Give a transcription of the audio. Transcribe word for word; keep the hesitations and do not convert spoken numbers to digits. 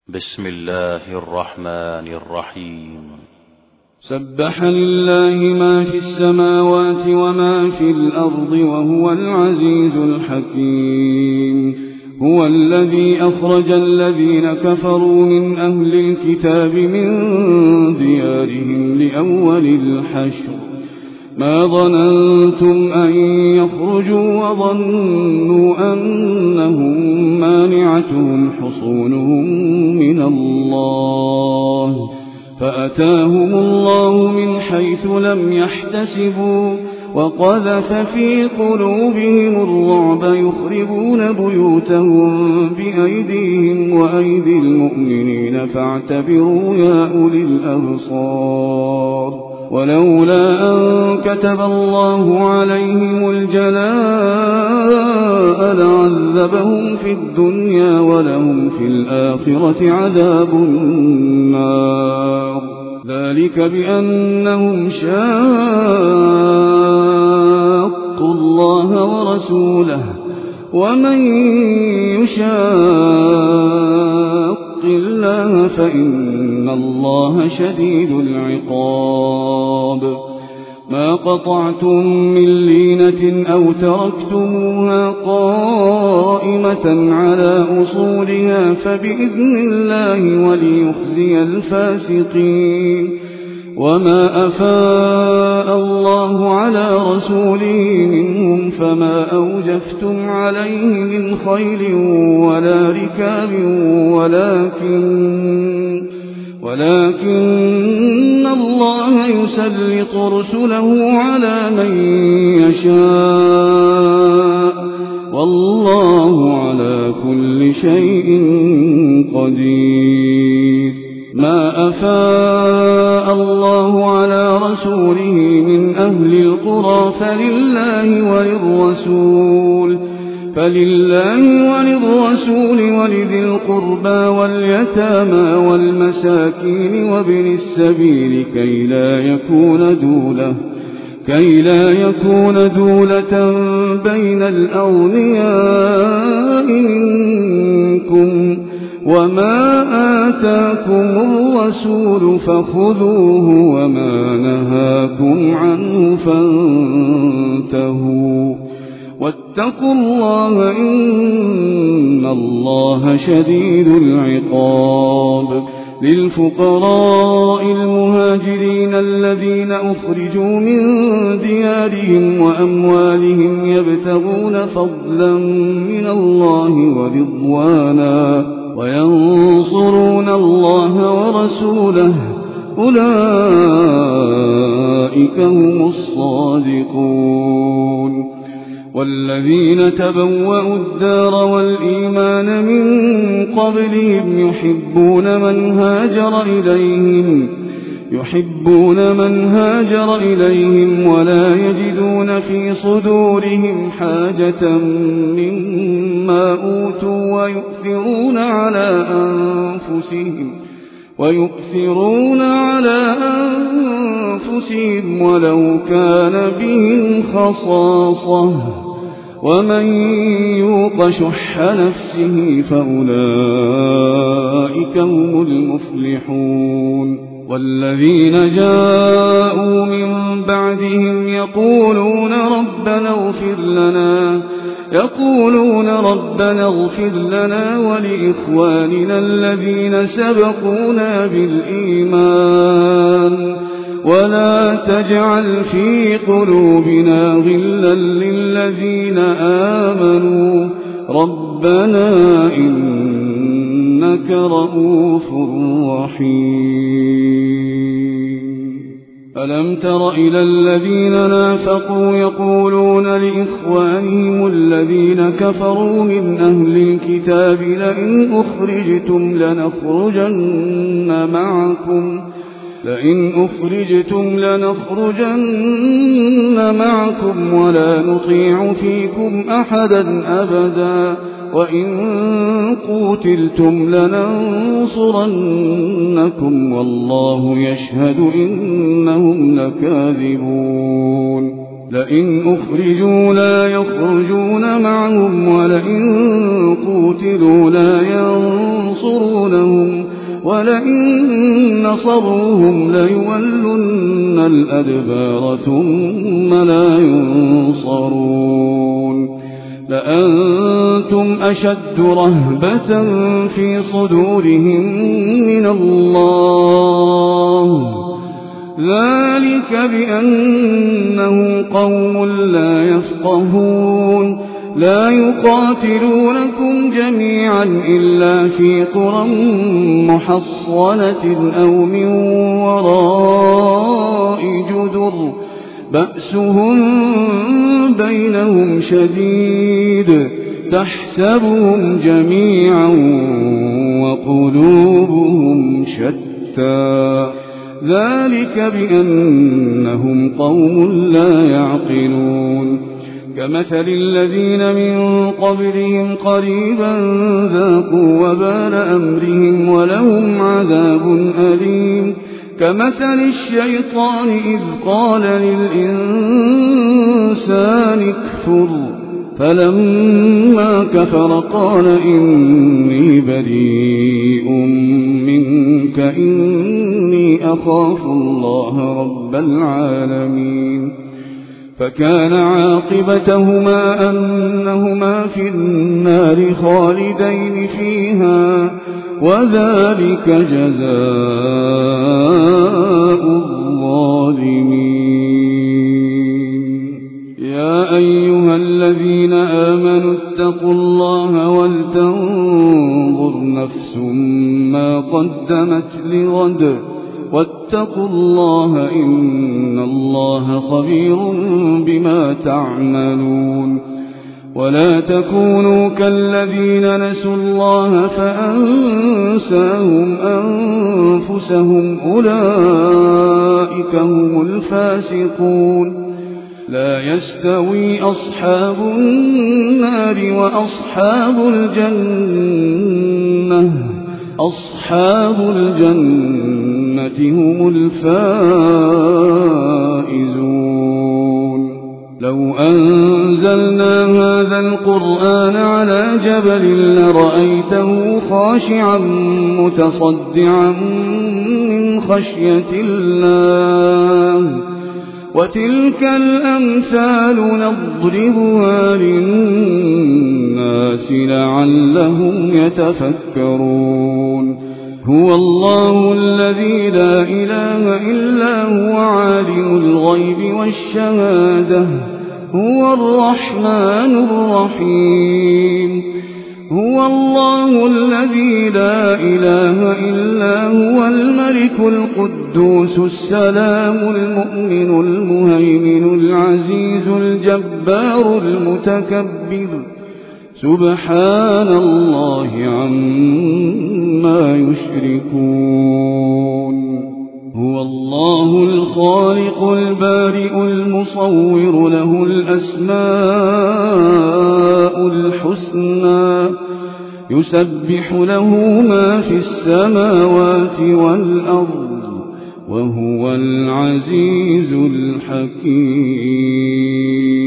بسم الله الرحمن الرحيم. سبح لله ما في السماوات وما في الأرض وهو العزيز الحكيم. هو الذي أخرج الذين كفروا من أهل الكتاب من ديارهم لأول الحشر ما ظننتم أن يخرجوا وظنوا أنهم مانعتهم حصونهم من الله فأتاهم الله من حيث لم يحتسبوا وقذف في قلوبهم الرعب يخربون بيوتهم بأيديهم وأيدي المؤمنين فاعتبروا يا أولي الأبصار. ولولا أن كتب الله عليهم الجلاء لعذبهم في الدنيا ولهم في الآخرة عذاب النار. ذلك بأنهم شاقوا الله ورسوله ومن يشاق الله فإن الله شديد العقاب. ما قطعتم من لينة أو تركتموها قائمة على أصولها فبإذن الله وليخزي الفاسقين. وما أفاء الله على رسوله منهم فما أوجفتم عليه من خيل ولا ركاب ولكن ولكن الله يسلط رسله على من يشاء والله على كل شيء قدير. ما أفاء الله على رسوله من أهل القرى فلله وللرسول فلله وللرسول ولذي القربى واليتامى والمساكين وابن السبيل كي لا يكون دولة كي لا يكون دولة بين الأغنياء منكم. وما آتاكم الرسول فخذوه وما نهاكم عنه فانتهوا واتقوا الله إن الله شديد العقاب. للفقراء المهاجرين الذين أخرجوا من ديارهم وأموالهم يبتغون فضلا من الله ورضوانا وينصرون الله ورسوله أولئك هم الصادقون. والذين تبوأوا الدار والإيمان من قبلهم يحبون من هاجر إليهم يحبون من هاجر إليهم ولا يجدون في صدورهم حاجة مما أوتوا ويؤثرون على أنفسهم ويؤثرون على أنفسهم ولو كان بهم خصاصة ومن يوق شح نفسه فأولئك هم المفلحون. والذين جاءوا من بعدهم يقولون ربنا اغفر لنا يقولون ربنا اغفر لنا ولإخواننا الذين سبقونا بالإيمان ولا تجعل في قلوبنا غلا للذين آمنوا ربنا إنك رؤوف رحيم. ألم تر إلى الذين نافقوا يقولون لإخوانهم الذين كفروا من أهل الكتاب لئن أخرجتم لنخرجن معكم لئن أخرجتم لنخرجن معكم ولا نطيع فيكم أحدا أبدا وإن قوتلتم لننصرنكم والله يشهد إنهم لكاذبون. لئن أخرجوا لا يخرجون معهم ولئن قوتلوا لا ينصرونهم ولئن نصروهم ليولن الأدبار ثم لا ينصرون لأنتم أشد رهبة في صدورهم من الله ذلك بأنهم قوم لا يفقهون لا يقاتلونكم جميعا إلا في قرى محصنة أو من وراء جدر بأسهم بينهم شديد تحسبهم جميعا وقلوبهم شتى ذلك بأنهم قوم لا يعقلون كمثل الذين من قبلهم قريبا ذاقوا وبال أمرهم ولهم عذاب أليم كمثل الشيطان إذ قال للإنسان اكفر فلما كفر قال إني بريء منك إني أخاف الله رب العالمين فكان عاقبتهما أنهما في النار خالدين فيها وذلك جزاء الظالمين يا أيها الذين آمنوا اتقوا الله ولتنظر نفس ما قدمت لغد واتقوا الله إن الله خبير بما تعملون ولا تكونوا كالذين نسوا الله فأنساهم أنفسهم أولئك هم الفاسقون لا يستوي أصحاب النار وأصحاب الجنة أصحاب الجنة هم الفائزون لو أنزلنا هذا القرآن على جبل لرأيته خاشعا متصدعا من خشية الله وتلك الأمثال نضربها للناس لعلهم يتفكرون هو الله الذي لا إله إلا هو عالم الغيب والشهادة هو الرحمن الرحيم هو الله الذي لا إله إلا هو الملك القدوس السلام المؤمن المهيمن العزيز الجبار المتكبر سبحان الله عما يشركون هو الله الخالق البارئ المصور له الأسماء الحسنى يسبح له ما في السماوات والأرض وهو العزيز الحكيم